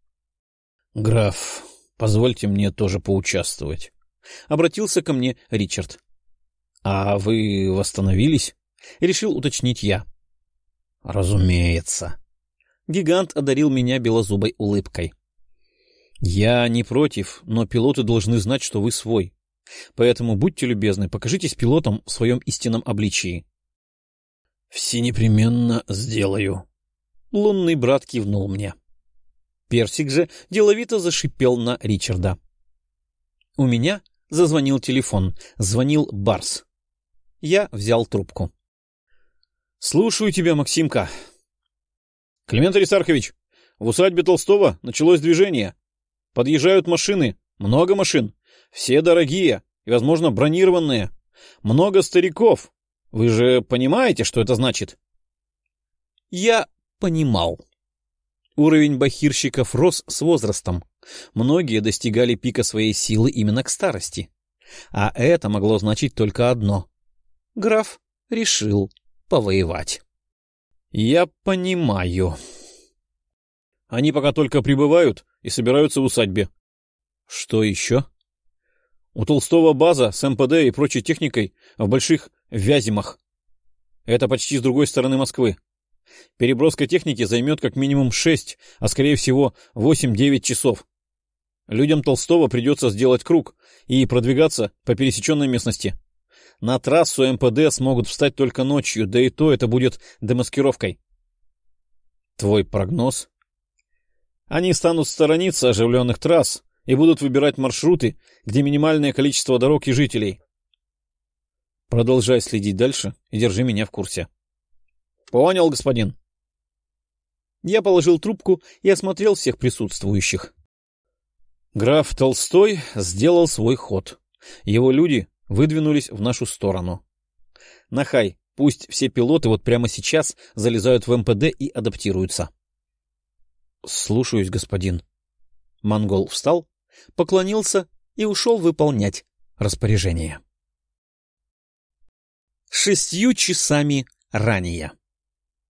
— Граф, позвольте мне тоже поучаствовать. — обратился ко мне Ричард. — А вы восстановились? — решил уточнить я. — Разумеется. Гигант одарил меня белозубой улыбкой. — Я не против, но пилоты должны знать, что вы свой. Поэтому будьте любезны, покажитесь пилотам в своем истинном обличии. — Все непременно сделаю. Лунный брат кивнул мне. Персик же деловито зашипел на Ричарда. У меня зазвонил телефон. Звонил Барс. Я взял трубку. — Слушаю тебя, Максимка. — Климент Аристархович, в усадьбе Толстого началось движение. Подъезжают машины, много машин, все дорогие и, возможно, бронированные. Много стариков. Вы же понимаете, что это значит? Я понимал. Уровень бахирщиков рос с возрастом. Многие достигали пика своей силы именно к старости. А это могло значить только одно. Граф решил повоевать. Я понимаю. Они пока только прибывают и собираются в усадьбе. Что еще? У Толстого база с эм пэ дэ и прочей техникой в Больших Вяземах. Это почти с другой стороны Москвы. Переброска техники займет как минимум шесть, а скорее всего восемь-девять часов. Людям Толстого придется сделать круг и продвигаться по пересеченной местности. На трассу эм пэ дэ смогут встать только ночью, да и то это будет демаскировкой. Твой прогноз? Они станут сторониться оживленных трасс и будут выбирать маршруты, где минимальное количество дорог и жителей. Продолжай следить дальше и держи меня в курсе. Понял, господин. Я положил трубку и осмотрел всех присутствующих. Граф Толстой сделал свой ход. Его люди выдвинулись в нашу сторону. Нахай, пусть все пилоты вот прямо сейчас залезают в эм пэ дэ и адаптируются. Слушаюсь, господин. Монгол встал, поклонился и ушел выполнять распоряжение. Шестью часами ранее.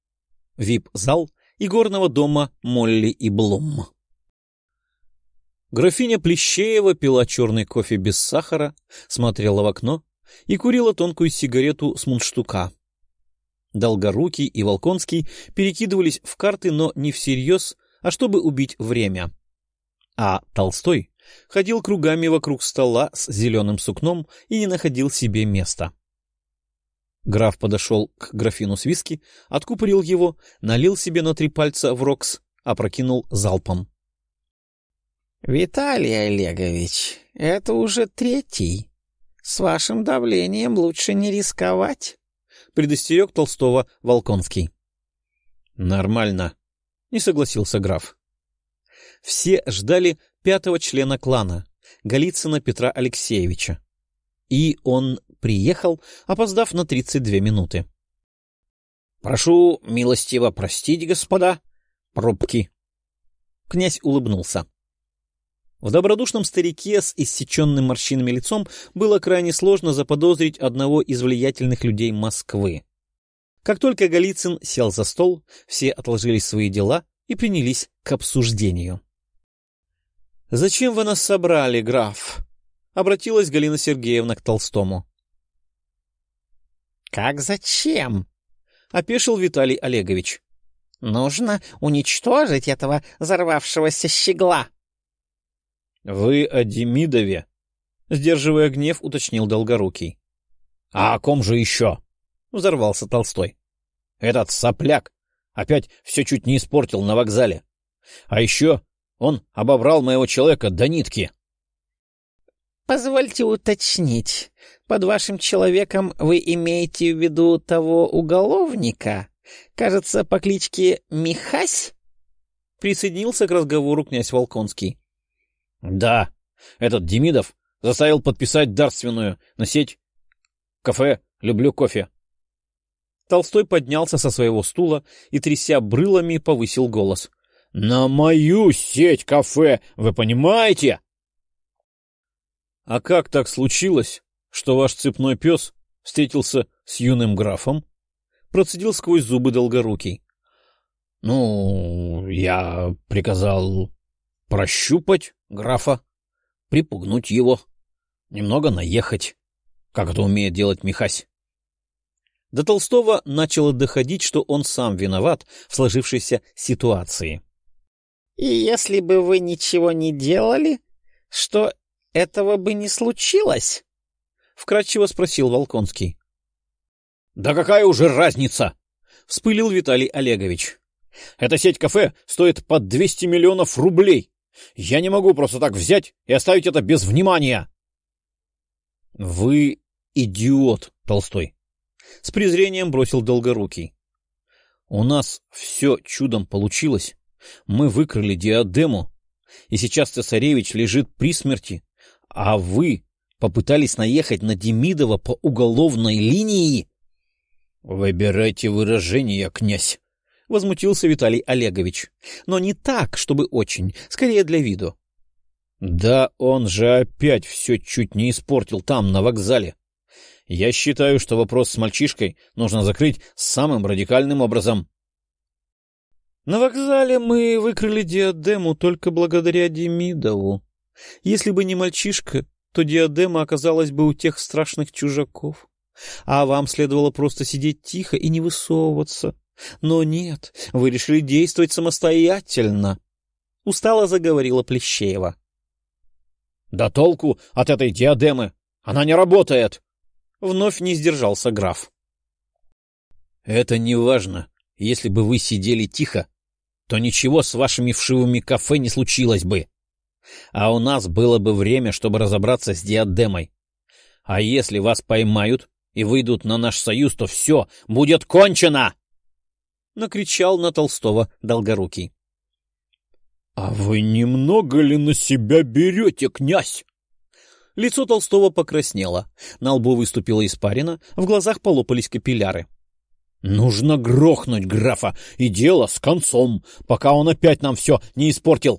ви ай пи-зал игорного дома Молли и Блум. Графиня Плещеева пила черный кофе без сахара, смотрела в окно и курила тонкую сигарету с мундштука. Долгорукий и Волконский перекидывались в карты, но не всерьез, а чтобы убить время. А Толстой ходил кругами вокруг стола с зеленым сукном и не находил себе места. Граф подошел к графину с виски, откупорил его, налил себе на три пальца в рокс, опрокинул залпом. — Виталий Олегович, это уже третий. С вашим давлением лучше не рисковать, — предостерег Толстого Волконский. — Нормально, — не согласился граф. Все ждали пятого члена клана, Голицына Петра Алексеевича. И он приехал, опоздав на тридцать две минуты. — Прошу милостиво простить, господа, пробки. Князь улыбнулся. В добродушном старике с иссеченным морщинами лицом было крайне сложно заподозрить одного из влиятельных людей Москвы. Как только Голицын сел за стол, все отложили свои дела и принялись к обсуждению. — Зачем вы нас собрали, граф? — обратилась Галина Сергеевна к Толстому. — Как зачем? — опешил Виталий Олегович. — Нужно уничтожить этого взорвавшегося щегла. — Вы о Демидове? — сдерживая гнев, уточнил Долгорукий. — А о ком же еще? — взорвался Толстой. — Этот сопляк опять все чуть не испортил на вокзале. А еще он обобрал моего человека до нитки. — Позвольте уточнить, под вашим человеком вы имеете в виду того уголовника, кажется, по кличке Михась? Присоединился к разговору князь Волконский. — Да, этот Демидов заставил подписать дарственную на сеть кафе «Люблю кофе». Толстой поднялся со своего стула и, тряся брылами, повысил голос. — На мою сеть кафе, вы понимаете? — А как так случилось, что ваш цепной пес встретился с юным графом? — процедил сквозь зубы Долгорукий. — Ну, я приказал прощупать графа, припугнуть его, немного наехать, как это умеет делать Михась. До Толстого начало доходить, что он сам виноват в сложившейся ситуации. — И если бы вы ничего не делали, что этого бы не случилось? — вкратчиво спросил Волконский. — Да какая уже разница? — вспылил Виталий Олегович. — Эта сеть кафе стоит под двести миллионов рублей. Я не могу просто так взять и оставить это без внимания. — Вы идиот, Толстой! — с презрением бросил Долгорукий. — У нас все чудом получилось. Мы выкрали диадему, и сейчас цесаревич лежит при смерти, а вы попытались наехать на Демидова по уголовной линии? — Выбирайте выражение, князь! — возмутился Виталий Олегович. — Но не так, чтобы очень, скорее для виду. — Да он же опять все чуть не испортил там, на вокзале. Я считаю, что вопрос с мальчишкой нужно закрыть самым радикальным образом. — На вокзале мы выкрали диадему только благодаря Демидову. Если бы не мальчишка, то диадема оказалась бы у тех страшных чужаков. А вам следовало просто сидеть тихо и не высовываться. Но нет, вы решили действовать самостоятельно. Устало заговорила Плещеева. — Да толку от этой диадемы! Она не работает! Вновь не сдержался граф. — Это не важно. Если бы вы сидели тихо, то ничего с вашими вшивыми кафе не случилось бы. А у нас было бы время, чтобы разобраться с диадемой. А если вас поймают и выйдут на наш союз, то все будет кончено! — накричал на Толстого Долгорукий. — А вы немного ли на себя берете, князь? Лицо Толстого покраснело, на лбу выступила испарина, в глазах полопались капилляры. — Нужно грохнуть графа, и дело с концом, пока он опять нам все не испортил.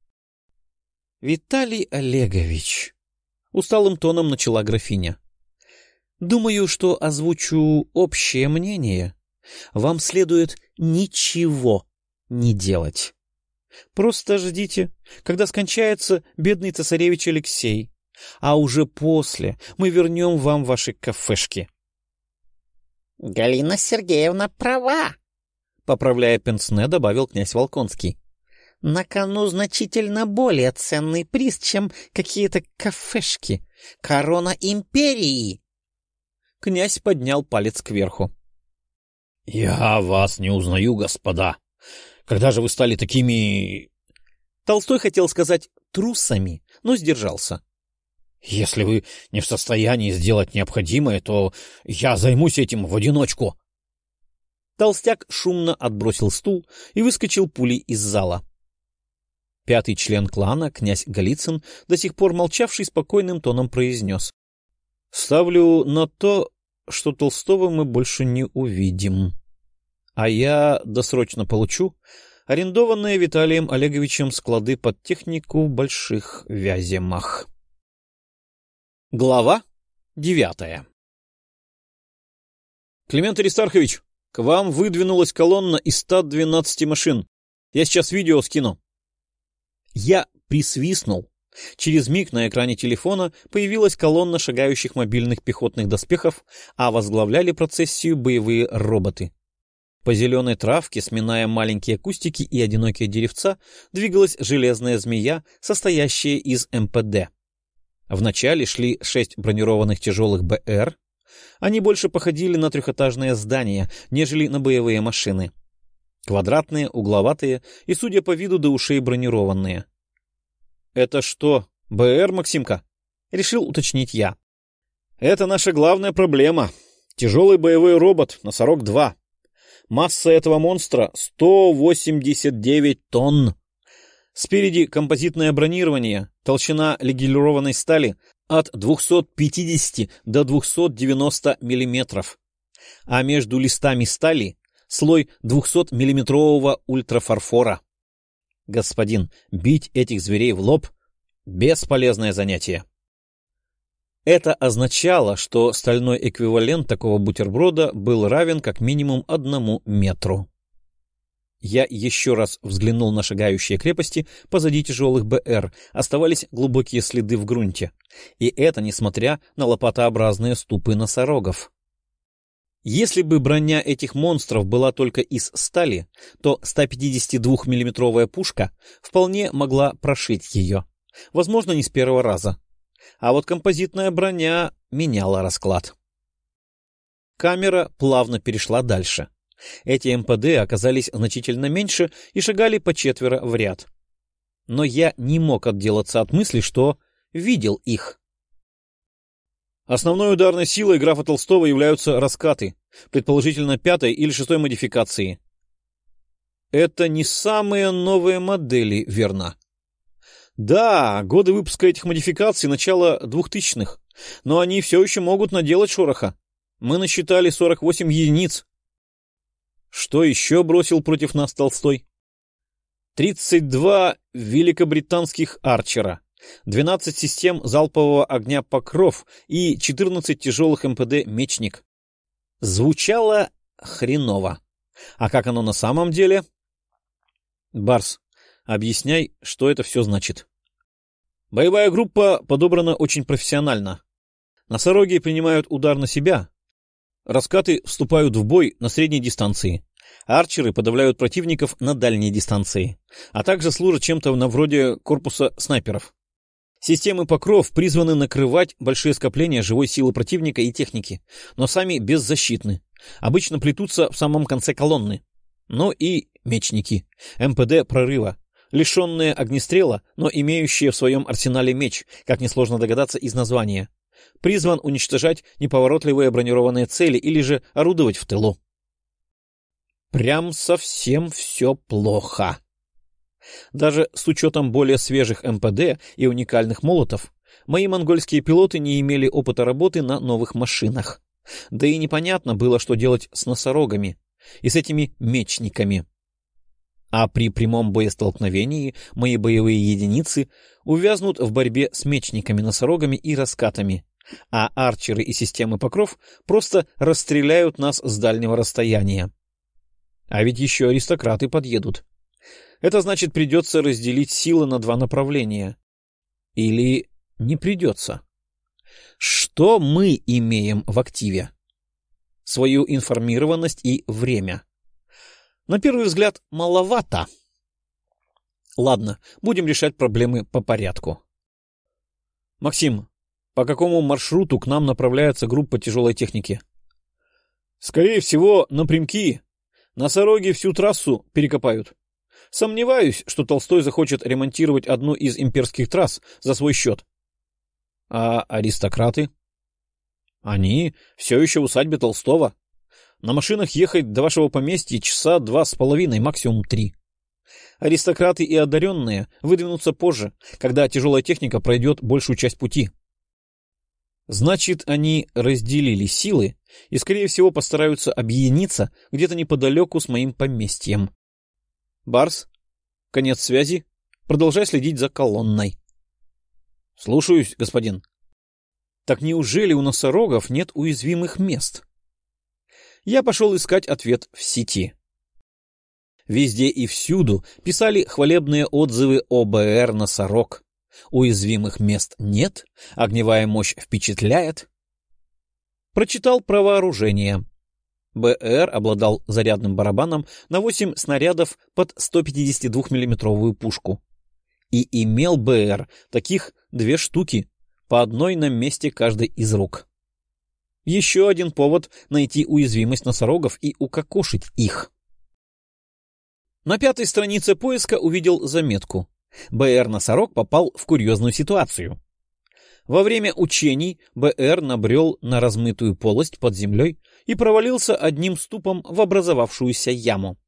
— Виталий Олегович, — усталым тоном начала графиня, — думаю, что озвучу общее мнение. Вам следует ничего не делать. Просто ждите, когда скончается бедный цесаревич Алексей, а уже после мы вернем вам ваши кафешки. — Галина Сергеевна права, — поправляя пенсне, добавил князь Волконский. — На кону значительно более ценный приз, чем какие-то кафешки. Корона империи. Князь поднял палец кверху. — Я вас не узнаю, господа. Когда же вы стали такими... Толстой хотел сказать «трусами», но сдержался. — Если вы не в состоянии сделать необходимое, то я займусь этим в одиночку. Толстяк шумно отбросил стул и выскочил пулей из зала. Пятый член клана, князь Голицын, до сих пор молчавший, спокойным тоном произнес. — Ставлю на то, что Толстого мы больше не увидим. А я досрочно получу арендованные Виталием Олеговичем склады под технику в Больших Вяземах. Глава девятая. Климент Аристархович, к вам выдвинулась колонна из ста двенадцати машин. Я сейчас видео скину. Я присвистнул. Через миг на экране телефона появилась колонна шагающих мобильных пехотных доспехов, а возглавляли процессию боевые роботы. По зеленой травке, сминая маленькие кустики и одинокие деревца, двигалась железная змея, состоящая из эм пэ дэ. Вначале шли шесть бронированных тяжелых бэ эр. Они больше походили на трехэтажные здания, нежели на боевые машины. Квадратные, угловатые и, судя по виду, до ушей бронированные. — Это что, бэ эр, Максимка? — решил уточнить я. — Это наша главная проблема. Тяжелый боевой робот «Носорог-два». Масса этого монстра — сто восемьдесят девять тонн. Спереди композитное бронирование, толщина легированной стали от двухсот пятидесяти до двухсот девяноста миллиметров, а между листами стали слой двухсотмиллиметрового ультрафарфора. Господин, бить этих зверей в лоб — бесполезное занятие. Это означало, что стальной эквивалент такого бутерброда был равен как минимум одному метру. Я еще раз взглянул на шагающие крепости позади тяжелых бэ эр. Оставались глубокие следы в грунте. И это несмотря на лопатообразные ступы носорогов. Если бы броня этих монстров была только из стали, то стопятидесятидвухмиллиметровая пушка вполне могла прошить ее. Возможно, не с первого раза. А вот композитная броня меняла расклад. Камера плавно перешла дальше. Эти эм пэ дэ оказались значительно меньше и шагали по четверо в ряд. Но я не мог отделаться от мысли, что видел их. Основной ударной силой графа Толстого являются раскаты, предположительно пятой или шестой модификации. Это не самые новые модели, верно? Да, годы выпуска этих модификаций — начало двухтысячных, но они все еще могут наделать шороха. Мы насчитали сорок восемь единиц. Что еще бросил против нас Толстой? тридцать два великобританских арчера, двенадцать систем залпового огня «Покров» и четырнадцать тяжелых эм пэ дэ «Мечник». Звучало хреново. А как оно на самом деле? Барс, объясняй, что это все значит. Боевая группа подобрана очень профессионально. Носороги принимают удар на себя. Раскаты вступают в бой на средней дистанции. Арчеры подавляют противников на дальней дистанции, а также служат чем-то на вроде корпуса снайперов. Системы «Покров» призваны накрывать большие скопления живой силы противника и техники, но сами беззащитны. Обычно плетутся в самом конце колонны. Ну и мечники, эм пэ дэ прорыва, лишенные огнестрела, но имеющие в своем арсенале меч, как несложно догадаться из названия. Призван уничтожать неповоротливые бронированные цели или же орудовать в тылу. Прям совсем все плохо. Даже с учетом более свежих эм пэ дэ и уникальных молотов, мои монгольские пилоты не имели опыта работы на новых машинах. Да и непонятно было, что делать с носорогами и с этими мечниками. А при прямом боестолкновении мои боевые единицы увязнут в борьбе с мечниками, носорогами и раскатами, а арчеры и системы «Покров» просто расстреляют нас с дальнего расстояния. А ведь еще аристократы подъедут. Это значит, придется разделить силы на два направления. Или не придется. Что мы имеем в активе? Свою информированность и время. На первый взгляд, маловато. Ладно, будем решать проблемы по порядку. Максим, по какому маршруту к нам направляется группа тяжелой техники? Скорее всего, напрямки. Носороги всю трассу перекопают. Сомневаюсь, что Толстой захочет ремонтировать одну из имперских трасс за свой счет. А аристократы? Они все еще в усадьбе Толстого. На машинах ехать до вашего поместья часа два с половиной, максимум три. Аристократы и одаренные выдвинутся позже, когда тяжелая техника пройдет большую часть пути. Значит, они разделили силы и, скорее всего, постараются объединиться где-то неподалеку с моим поместьем. Барс, конец связи. Продолжай следить за колонной. Слушаюсь, господин. Так неужели у носорогов нет уязвимых мест? Я пошел искать ответ в сети. Везде и всюду писали хвалебные отзывы о БР «Носорог». Уязвимых мест нет, огневая мощь впечатляет. Прочитал про вооружение. БР обладал зарядным барабаном на восемь снарядов под сто пятьдесят два миллиметровую пушку. И имел БР таких две штуки, по одной на месте каждой из рук. Еще один повод найти уязвимость носорогов и укокошить их. На пятой странице поиска увидел заметку. БР «Носорог» попал в курьезную ситуацию. Во время учений БР набрел на размытую полость под землей и провалился одним ступом в образовавшуюся яму.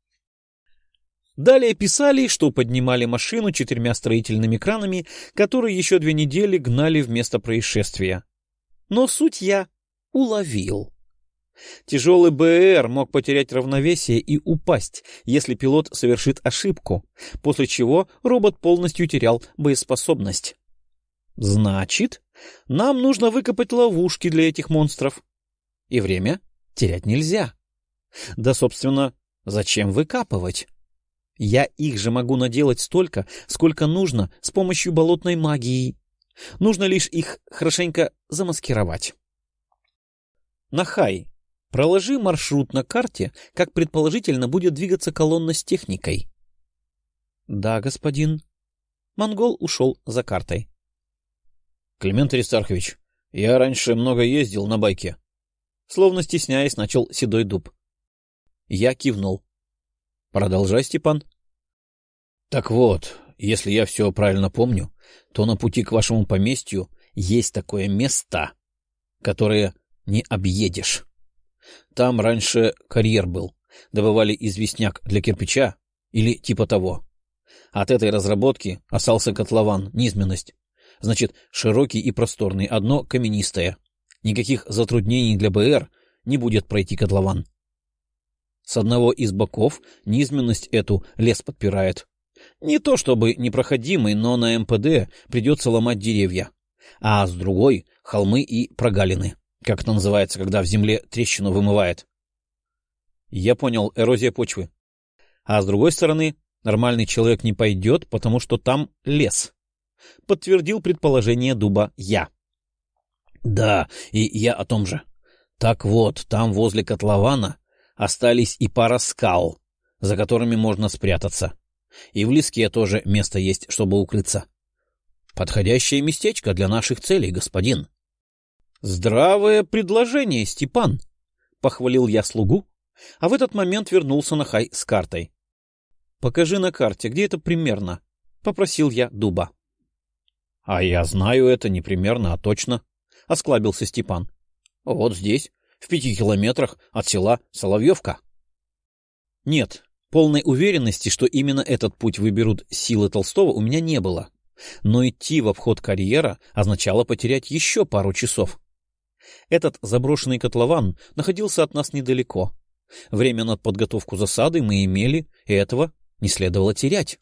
Далее писали, что поднимали машину четырьмя строительными кранами, которые еще две недели гнали в место происшествия. Но суть я уловил. Тяжелый БР мог потерять равновесие и упасть, если пилот совершит ошибку, после чего робот полностью терял боеспособность. Значит, нам нужно выкопать ловушки для этих монстров. И время терять нельзя. Да, собственно, зачем выкапывать? Я их же могу наделать столько, сколько нужно с помощью болотной магии. Нужно лишь их хорошенько замаскировать. Нахай, проложи маршрут на карте, как предположительно будет двигаться колонна с техникой. Да, господин. Монгол ушел за картой. Климент Аристархович, я раньше много ездил на байке. Словно стесняясь, начал седой дуб. Я кивнул. Продолжай, Степан. Так вот, если я все правильно помню, то на пути к вашему поместью есть такое место, которое не объедешь. Там раньше карьер был. Добывали известняк для кирпича или типа того. От этой разработки остался котлован, низменность. Значит, широкий и просторный, одно каменистое. Никаких затруднений для БР не будет пройти котлован. С одного из боков низменность эту лес подпирает. Не то чтобы непроходимый, но на МПД придется ломать деревья. А с другой — холмы и прогалины, как это называется, когда в земле трещину вымывает. Я понял, эрозия почвы. А с другой стороны, нормальный человек не пойдет, потому что там лес. Подтвердил предположение дуба я. Да, и я о том же. Так вот, там возле котлована остались и пара скал, за которыми можно спрятаться. И в леске тоже место есть, чтобы укрыться. Подходящее местечко для наших целей, господин. Здравое предложение, Степан, — похвалил я слугу, а в этот момент вернулся Нахай с картой. — Покажи на карте, где это примерно, — попросил я дуба. — А я знаю это не примерно, а точно, — осклабился Степан. — Вот здесь, в пяти километрах от села Соловьевка. Нет, полной уверенности, что именно этот путь выберут силы Толстого, у меня не было. Но идти в обход карьера означало потерять еще пару часов. Этот заброшенный котлован находился от нас недалеко. Время на подготовку засады мы имели, и этого не следовало терять.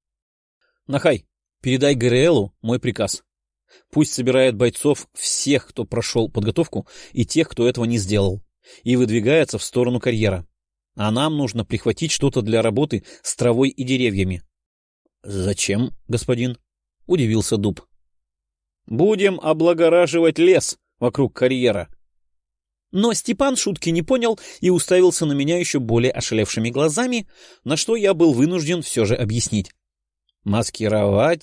Нахай, передай ГРЛу мой приказ. Пусть собирает бойцов всех, кто прошел подготовку, и тех, кто этого не сделал, и выдвигается в сторону карьера. а нам нужно прихватить что-то для работы с травой и деревьями. — Зачем, господин? — удивился Дуб. — Будем облагораживать лес вокруг карьера. Но Степан шутки не понял и уставился на меня еще более ошалевшими глазами, на что я был вынужден все же объяснить. Маскировать